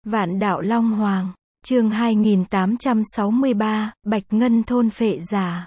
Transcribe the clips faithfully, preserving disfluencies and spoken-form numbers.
Vạn đạo Long Hoàng, chương hai nghìn tám trăm sáu mươi ba, Bạch Ngân thôn phệ giả.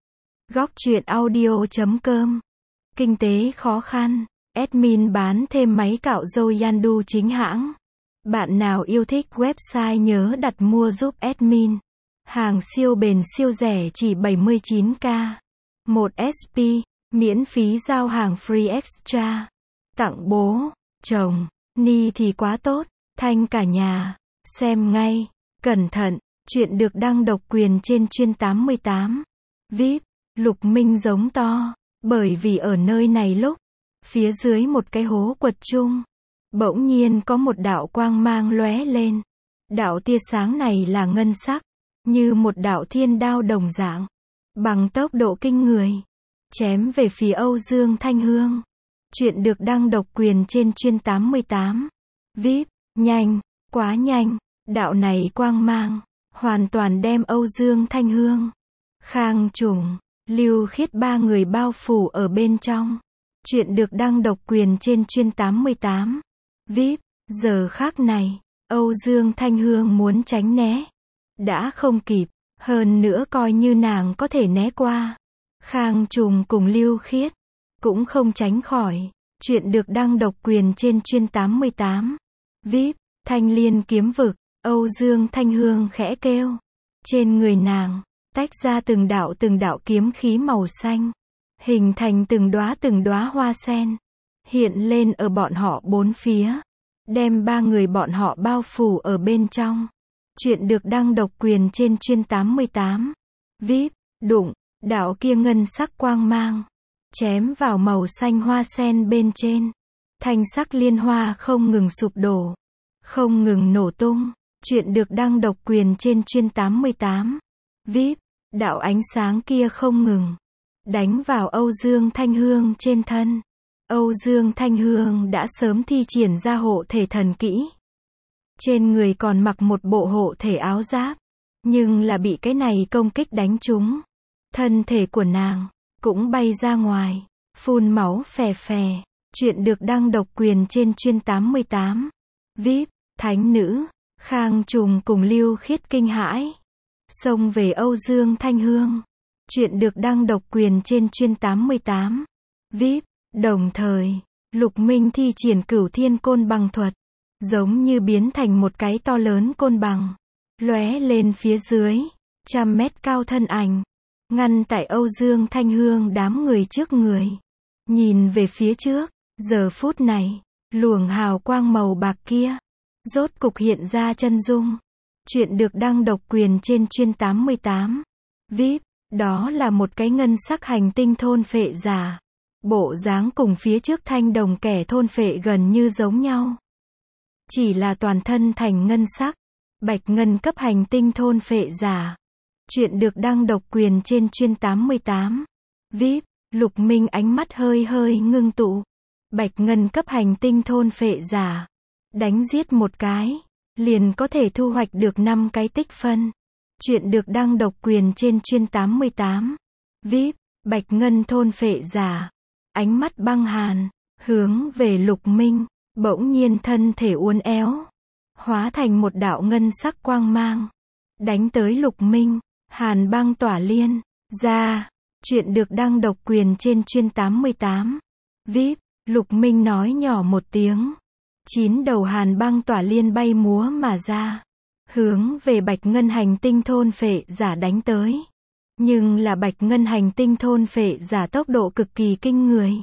Góc truyện audio chấm com. Kinh tế khó khăn, admin bán thêm máy cạo râu Yandu chính hãng. Bạn nào yêu thích website nhớ đặt mua giúp admin. Hàng siêu bền siêu rẻ chỉ bảy mươi chín k. một ét pê, miễn phí giao hàng free extra. Tặng bố, chồng, ni thì quá tốt, thanh cả nhà. Xem ngay, cẩn thận, chuyện được đăng độc quyền trên chuyên tám mươi tám. vê i pê, Lục Minh giống to, bởi vì ở nơi này lúc, phía dưới một cái hố quật chung, bỗng nhiên có một đạo quang mang lóe lên. Đạo tia sáng này là ngân sắc, như một đạo thiên đao đồng dạng, bằng tốc độ kinh người, chém về phía Âu Dương Thanh Hương. Chuyện được đăng độc quyền trên chuyên tám mươi tám. vê i pê, nhanh, quá nhanh, đạo này quang mang, hoàn toàn đem Âu Dương Thanh Hương, Khang Trùng, Lưu Khiết ba người bao phủ ở bên trong. Chuyện được đăng độc quyền trên chuyên tám mươi tám. vê i pê, giờ khác này, Âu Dương Thanh Hương muốn tránh né, đã không kịp, hơn nữa coi như nàng có thể né qua. Khang Trùng cùng Lưu Khiết, cũng không tránh khỏi. Chuyện được đăng độc quyền trên chuyên tám mươi tám. vê i pê, Thanh Liên kiếm vực, Âu Dương Thanh Hương khẽ kêu. Trên người nàng, tách ra từng đạo từng đạo kiếm khí màu xanh, hình thành từng đóa từng đóa hoa sen, hiện lên ở bọn họ bốn phía, đem ba người bọn họ bao phủ ở bên trong. Chuyện được đăng độc quyền trên chuyên tám mươi tám. vê i pê, đụng, đạo kia ngân sắc quang mang, chém vào màu xanh hoa sen bên trên. Thanh sắc liên hoa không ngừng sụp đổ, không ngừng nổ tung. Chuyện được đăng độc quyền trên chuyên tám mươi tám. vê i pê, đạo ánh sáng kia không ngừng đánh vào Âu Dương Thanh Hương trên thân. Âu Dương Thanh Hương đã sớm thi triển ra hộ thể thần kỹ, trên người còn mặc một bộ hộ thể áo giáp, nhưng là bị cái này công kích đánh trúng, thân thể của nàng cũng bay ra ngoài, phun máu phè phè. Chuyện được đăng độc quyền trên chuyên tám mươi tám. vê i pê, Thánh Nữ, Khang Trùng cùng Lưu Khiết kinh hãi, xông về Âu Dương Thanh Hương. Chuyện được đăng độc quyền trên chuyên tám mươi tám. vê i pê, đồng thời, Lục Minh thi triển Cửu Thiên Côn Bằng thuật, giống như biến thành một cái to lớn côn bằng, lóe lên phía dưới, trăm mét cao thân ảnh, ngăn tại Âu Dương Thanh Hương đám người trước người. Nhìn về phía trước, giờ phút này, luồng hào quang màu bạc kia, rốt cục hiện ra chân dung. Chuyện được đăng độc quyền trên chuyên tám mươi tám. vê i pê, đó là một cái ngân sắc hành tinh thôn phệ giả. Bộ dáng cùng phía trước thanh đồng kẻ thôn phệ gần như giống nhau, chỉ là toàn thân thành ngân sắc. Bạch ngân cấp hành tinh thôn phệ giả. Chuyện được đăng độc quyền trên chuyên tám mươi tám. vê i pê, Lục Minh ánh mắt hơi hơi ngưng tụ. Bạch ngân cấp hành tinh thôn phệ giả, đánh giết một cái, liền có thể thu hoạch được năm cái tích phân. Chuyện được đăng độc quyền trên chuyên tám mươi tám. vê i pê, Bạch ngân thôn phệ giả, ánh mắt băng hàn, hướng về Lục Minh, bỗng nhiên thân thể uốn éo, hóa thành một đạo ngân sắc quang mang, đánh tới Lục Minh. Hàn băng tỏa liên, ra. Chuyện được đăng độc quyền trên chuyên tám mươi tám. vê i pê, Lục Minh nói nhỏ một tiếng. Chín đầu hàn băng tỏa liên bay múa mà ra, hướng về Bạch ngân hành tinh thôn phệ giả đánh tới. Nhưng là Bạch ngân hành tinh thôn phệ giả tốc độ cực kỳ kinh người,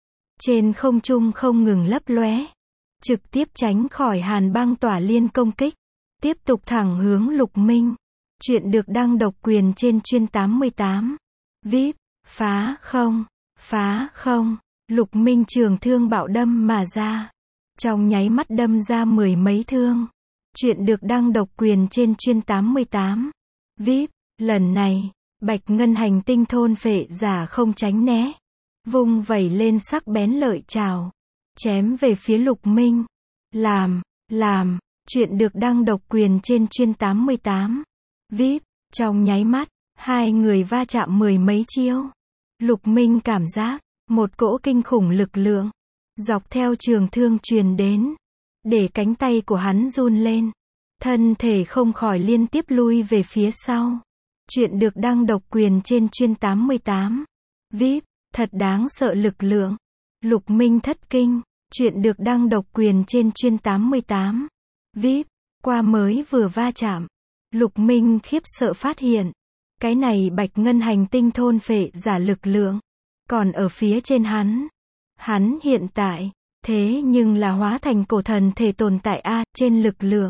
trên không trung không ngừng lấp lóe, trực tiếp tránh khỏi hàn băng tỏa liên công kích, tiếp tục thẳng hướng Lục Minh. Chuyện được đăng độc quyền trên chuyên tám mươi tám. vê i pê, phá không, phá không. Lục Minh trường thương bạo đâm mà ra, trong nháy mắt đâm ra mười mấy thương. Chuyện được đăng độc quyền trên chuyên tám mươi tám. vê i pê, lần này, Bạch ngân hành tinh thôn phệ giả không tránh né, vung vẩy lên sắc bén lợi chảo, chém về phía Lục Minh. Làm, làm. Chuyện được đăng độc quyền trên chuyên tám mươi tám. vê i pê, trong nháy mắt, hai người va chạm mười mấy chiêu. Lục Minh cảm giác một cỗ kinh khủng lực lượng dọc theo trường thương truyền đến, để cánh tay của hắn run lên. Thân thể không khỏi liên tiếp lui về phía sau. Chuyện được đăng độc quyền trên chuyên tám mươi tám. vê i pê, thật đáng sợ lực lượng. Lục Minh thất kinh. Chuyện được đăng độc quyền trên chuyên tám mươi tám. vê i pê, qua mới vừa va chạm. Lục Minh khiếp sợ phát hiện. Cái này bạch ngân hành tinh thôn phệ giả lực lượng. Còn ở phía trên hắn. Hắn hiện tại. Thế nhưng là hóa thành cổ thần thể tồn tại A, trên lực lượng.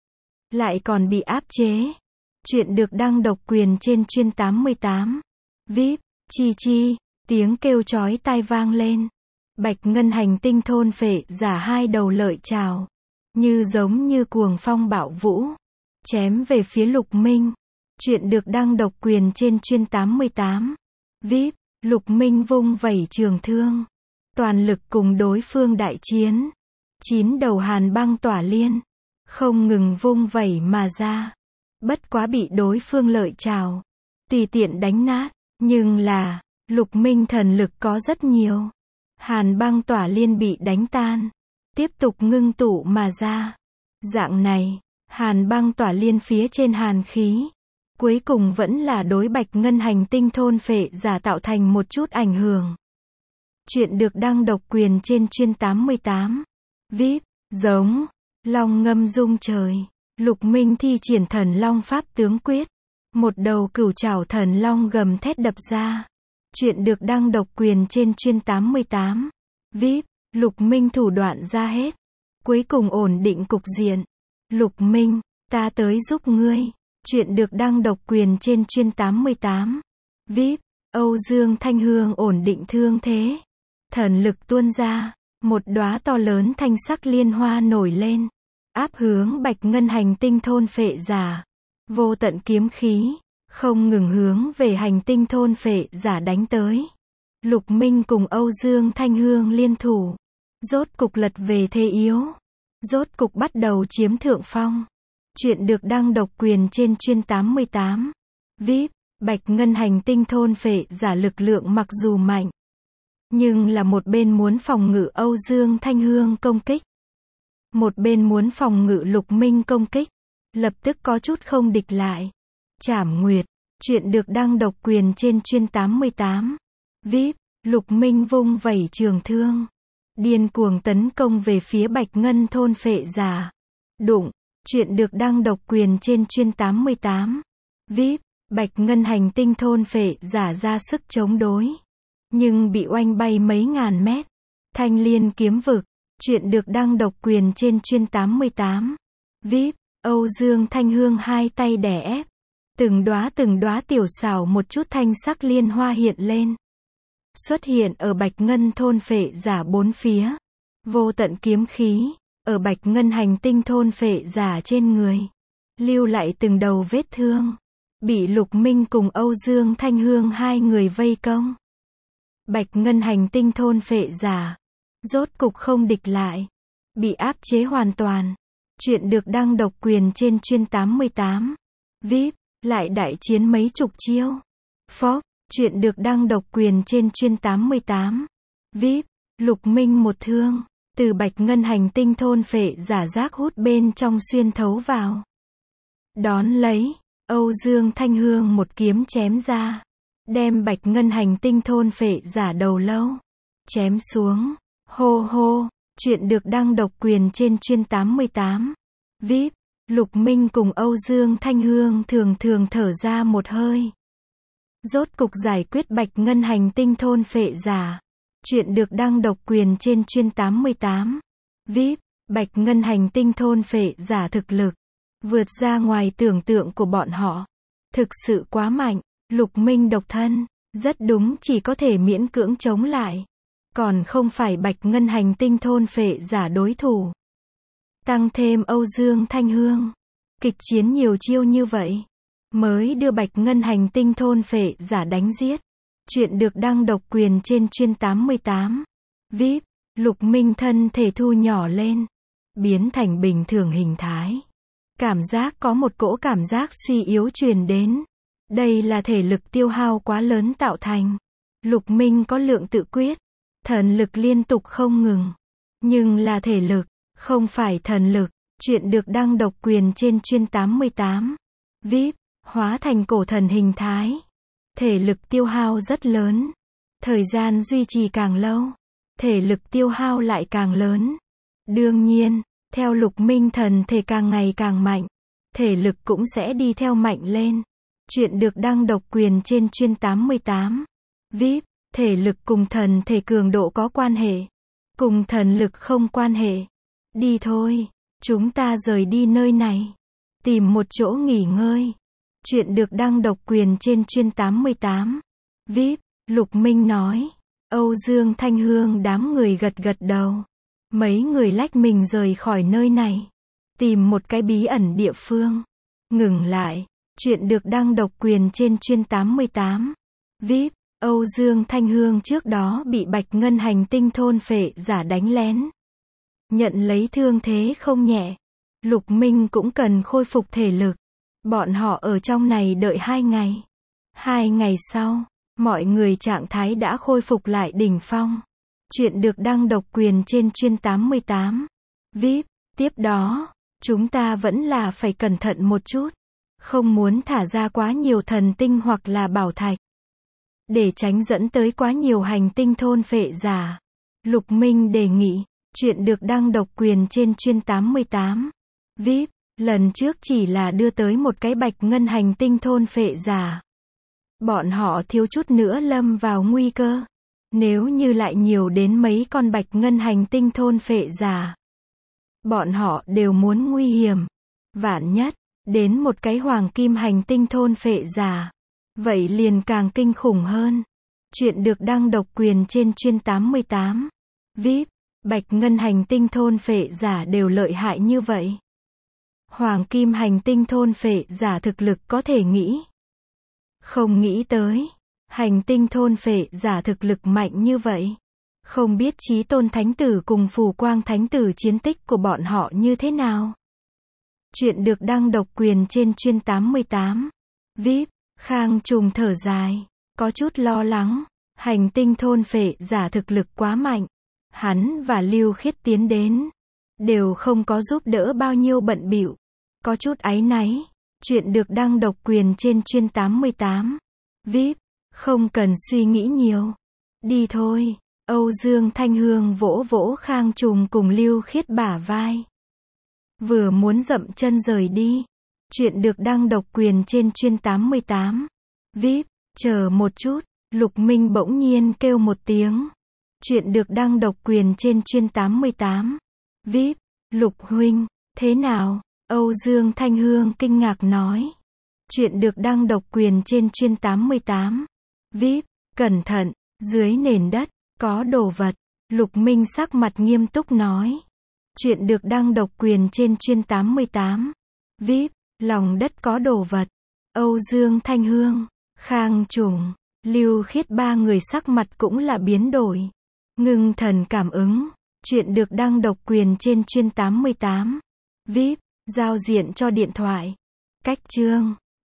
Lại còn bị áp chế. Chuyện được đăng độc quyền trên chuyên tám mươi tám. vê i pê, chi chi, tiếng kêu chói tai vang lên. Bạch ngân hành tinh thôn phệ giả hai đầu lợi trào. Như giống như cuồng phong bạo vũ. Chém về phía Lục Minh. Chuyện được đăng độc quyền trên chuyên tám mươi tám. vê i pê, Lục Minh vung vẩy trường thương. Toàn lực cùng đối phương đại chiến. Chín đầu hàn băng tỏa liên. Không ngừng vung vẩy mà ra. Bất quá bị đối phương lợi trào. Tùy tiện đánh nát. Nhưng là, Lục Minh thần lực có rất nhiều. Hàn băng tỏa liên bị đánh tan. Tiếp tục ngưng tụ mà ra. Dạng này, hàn băng tỏa liên phía trên hàn khí. Cuối cùng vẫn là đối bạch ngân hành tinh thôn phệ giả tạo thành một chút ảnh hưởng. Chuyện được đăng độc quyền trên chuyên tám mươi tám. vê i pê, giống, long ngâm rung trời. Lục Minh thi triển thần long pháp tướng quyết. Một đầu cửu trảo thần long gầm thét đập ra. Chuyện được đăng độc quyền trên chuyên tám mươi tám. vê i pê, Lục Minh thủ đoạn ra hết. Cuối cùng ổn định cục diện. Lục Minh, ta tới giúp ngươi. Chuyện được đăng độc quyền trên chuyên tám mươi tám. vê i pê, Âu Dương Thanh Hương ổn định thương thế. Thần lực tuôn ra. Một đóa to lớn thanh sắc liên hoa nổi lên. Áp hướng bạch ngân hành tinh thôn phệ giả. Vô tận kiếm khí. Không ngừng hướng về hành tinh thôn phệ giả đánh tới. Lục Minh cùng Âu Dương Thanh Hương liên thủ. Rốt cục lật về thế yếu. Rốt cục bắt đầu chiếm thượng phong. Chuyện được đăng độc quyền trên chuyên tám mươi tám. vê i pê, bạch ngân hành tinh thôn phệ giả lực lượng mặc dù mạnh. Nhưng là một bên muốn phòng ngự Âu Dương Thanh Hương công kích. Một bên muốn phòng ngự Lục Minh công kích. Lập tức có chút không địch lại. Trảm Nguyệt. Chuyện được đăng độc quyền trên chuyên tám mươi tám. vê i pê, Lục Minh vung vẩy trường thương. Điên cuồng tấn công về phía bạch ngân thôn phệ giả. Đụng. Chuyện được đăng độc quyền trên chuyên tám mươi tám. vê i pê, bạch ngân hành tinh thôn phệ giả ra sức chống đối. Nhưng bị oanh bay mấy ngàn mét. Thanh liên kiếm vực. Chuyện được đăng độc quyền trên chuyên tám mươi tám. vê i pê, Âu Dương Thanh Hương hai tay đè ép. Từng đóa từng đóa tiểu xảo một chút thanh sắc liên hoa hiện lên. Xuất hiện ở bạch ngân thôn phệ giả bốn phía. Vô tận kiếm khí. Ở bạch ngân hành tinh thôn phệ giả trên người. Lưu lại từng đầu vết thương. Bị Lục Minh cùng Âu Dương Thanh Hương hai người vây công. Bạch ngân hành tinh thôn phệ giả. Rốt cục không địch lại. Bị áp chế hoàn toàn. Chuyện được đăng độc quyền trên chuyên tám mươi tám. vê i pê, lại đại chiến mấy chục chiêu. Phốc, chuyện được đăng độc quyền trên chuyên tám mươi tám. vê i pê, Lục Minh một thương. Từ bạch ngân hành tinh thôn phệ giả giác hút bên trong xuyên thấu vào. Đón lấy, Âu Dương Thanh Hương một kiếm chém ra. Đem bạch ngân hành tinh thôn phệ giả đầu lâu. Chém xuống. Hô hô, chuyện được đăng độc quyền trên chuyên tám mươi tám. vê i pê, Lục Minh cùng Âu Dương Thanh Hương thường thường thở ra một hơi. Rốt cục giải quyết bạch ngân hành tinh thôn phệ giả. Chuyện được đăng độc quyền trên chuyên tám mươi tám. vê i pê, bạch ngân hành tinh thôn phệ giả thực lực. Vượt ra ngoài tưởng tượng của bọn họ. Thực sự quá mạnh. Lục Minh độc thân. Rất đúng chỉ có thể miễn cưỡng chống lại. Còn không phải bạch ngân hành tinh thôn phệ giả đối thủ. Tăng thêm Âu Dương Thanh Hương. Kịch chiến nhiều chiêu như vậy. Mới đưa bạch ngân hành tinh thôn phệ giả đánh giết. Chuyện được đăng độc quyền trên chuyên tám mươi tám. vê i pê, Lục Minh thân thể thu nhỏ lên. Biến thành bình thường hình thái. Cảm giác có một cỗ cảm giác suy yếu truyền đến. Đây là thể lực tiêu hao quá lớn tạo thành. Lục Minh có lượng tự quyết. Thần lực liên tục không ngừng. Nhưng là thể lực, không phải thần lực. Chuyện được đăng độc quyền trên chuyên tám mươi tám. vê i pê, hóa thành cổ thần hình thái. Thể lực tiêu hao rất lớn. Thời gian duy trì càng lâu, thể lực tiêu hao lại càng lớn. Đương nhiên, theo Lục Minh thần thể càng ngày càng mạnh, thể lực cũng sẽ đi theo mạnh lên. Chuyện được đăng độc quyền trên chuyên tám mươi tám. vê i pê, thể lực cùng thần thể cường độ có quan hệ, cùng thần lực không quan hệ. Đi thôi, chúng ta rời đi nơi này, tìm một chỗ nghỉ ngơi. Chuyện được đăng độc quyền trên chuyên tám mươi tám. vê i pê, Lục Minh nói. Âu Dương Thanh Hương đám người gật gật đầu. Mấy người lách mình rời khỏi nơi này, tìm một cái bí ẩn địa phương. Ngừng lại. Chuyện được đăng độc quyền trên chuyên tám mươi tám. vê i pê, Âu Dương Thanh Hương trước đó bị Bạch Ngân hành tinh thôn phệ giả đánh lén, nhận lấy thương thế không nhẹ. Lục Minh cũng cần khôi phục thể lực. Bọn họ ở trong này đợi hai ngày. Hai ngày sau, mọi người trạng thái đã khôi phục lại đỉnh phong. Chuyện được đăng độc quyền trên chuyên tám mươi tám. vê i pê, tiếp đó, chúng ta vẫn là phải cẩn thận một chút. Không muốn thả ra quá nhiều thần tinh hoặc là bảo thạch, để tránh dẫn tới quá nhiều hành tinh thôn phệ giả. Lục Minh đề nghị. Chuyện được đăng độc quyền trên chuyên tám mươi tám. vê i pê, lần trước chỉ là đưa tới một cái Bạch Ngân hành tinh thôn phệ giả. Bọn họ thiếu chút nữa lâm vào nguy cơ. Nếu như lại nhiều đến mấy con Bạch Ngân hành tinh thôn phệ giả, bọn họ đều muốn nguy hiểm. Vạn nhất, đến một cái Hoàng Kim hành tinh thôn phệ giả, vậy liền càng kinh khủng hơn. Chuyện được đăng độc quyền trên chuyên tám mươi tám. vê i pê, Bạch Ngân hành tinh thôn phệ giả đều lợi hại như vậy. Hoàng Kim hành tinh thôn phệ giả thực lực có thể nghĩ. Không nghĩ tới, hành tinh thôn phệ giả thực lực mạnh như vậy. Không biết Chí Tôn Thánh Tử cùng Phù Quang Thánh Tử chiến tích của bọn họ như thế nào. Chuyện được đăng độc quyền trên chuyên tám mươi tám. vê i pê, Khang Trùng thở dài, có chút lo lắng. Hành tinh thôn phệ giả thực lực quá mạnh. Hắn và Lưu Khiết tiến đến, đều không có giúp đỡ bao nhiêu bận bịu. Có chút áy náy. Chuyện được đăng độc quyền trên chuyên tám mươi tám. vê i pê, không cần suy nghĩ nhiều. Đi thôi. Âu Dương Thanh Hương vỗ vỗ Khang Trùng cùng Lưu Khiết bả vai, vừa muốn dậm chân rời đi. Chuyện được đăng độc quyền trên chuyên tám mươi tám. vê i pê, chờ một chút. Lục Minh bỗng nhiên kêu một tiếng. Chuyện được đăng độc quyền trên chuyên tám mươi tám. vê i pê, Lục huynh, thế nào? Âu Dương Thanh Hương kinh ngạc nói. Chuyện được đăng độc quyền trên chuyên tám mươi tám. vê i pê, cẩn thận, dưới nền đất, có đồ vật. Lục Minh sắc mặt nghiêm túc nói. Chuyện được đăng độc quyền trên chuyên tám mươi tám. vê i pê, lòng đất có đồ vật. Âu Dương Thanh Hương, Khang Trùng, Lưu Khiết ba người sắc mặt cũng là biến đổi. Ngưng thần cảm ứng. Chuyện được đăng độc quyền trên chuyên tám mươi tám. vê i pê, giao diện cho điện thoại. Cách chương.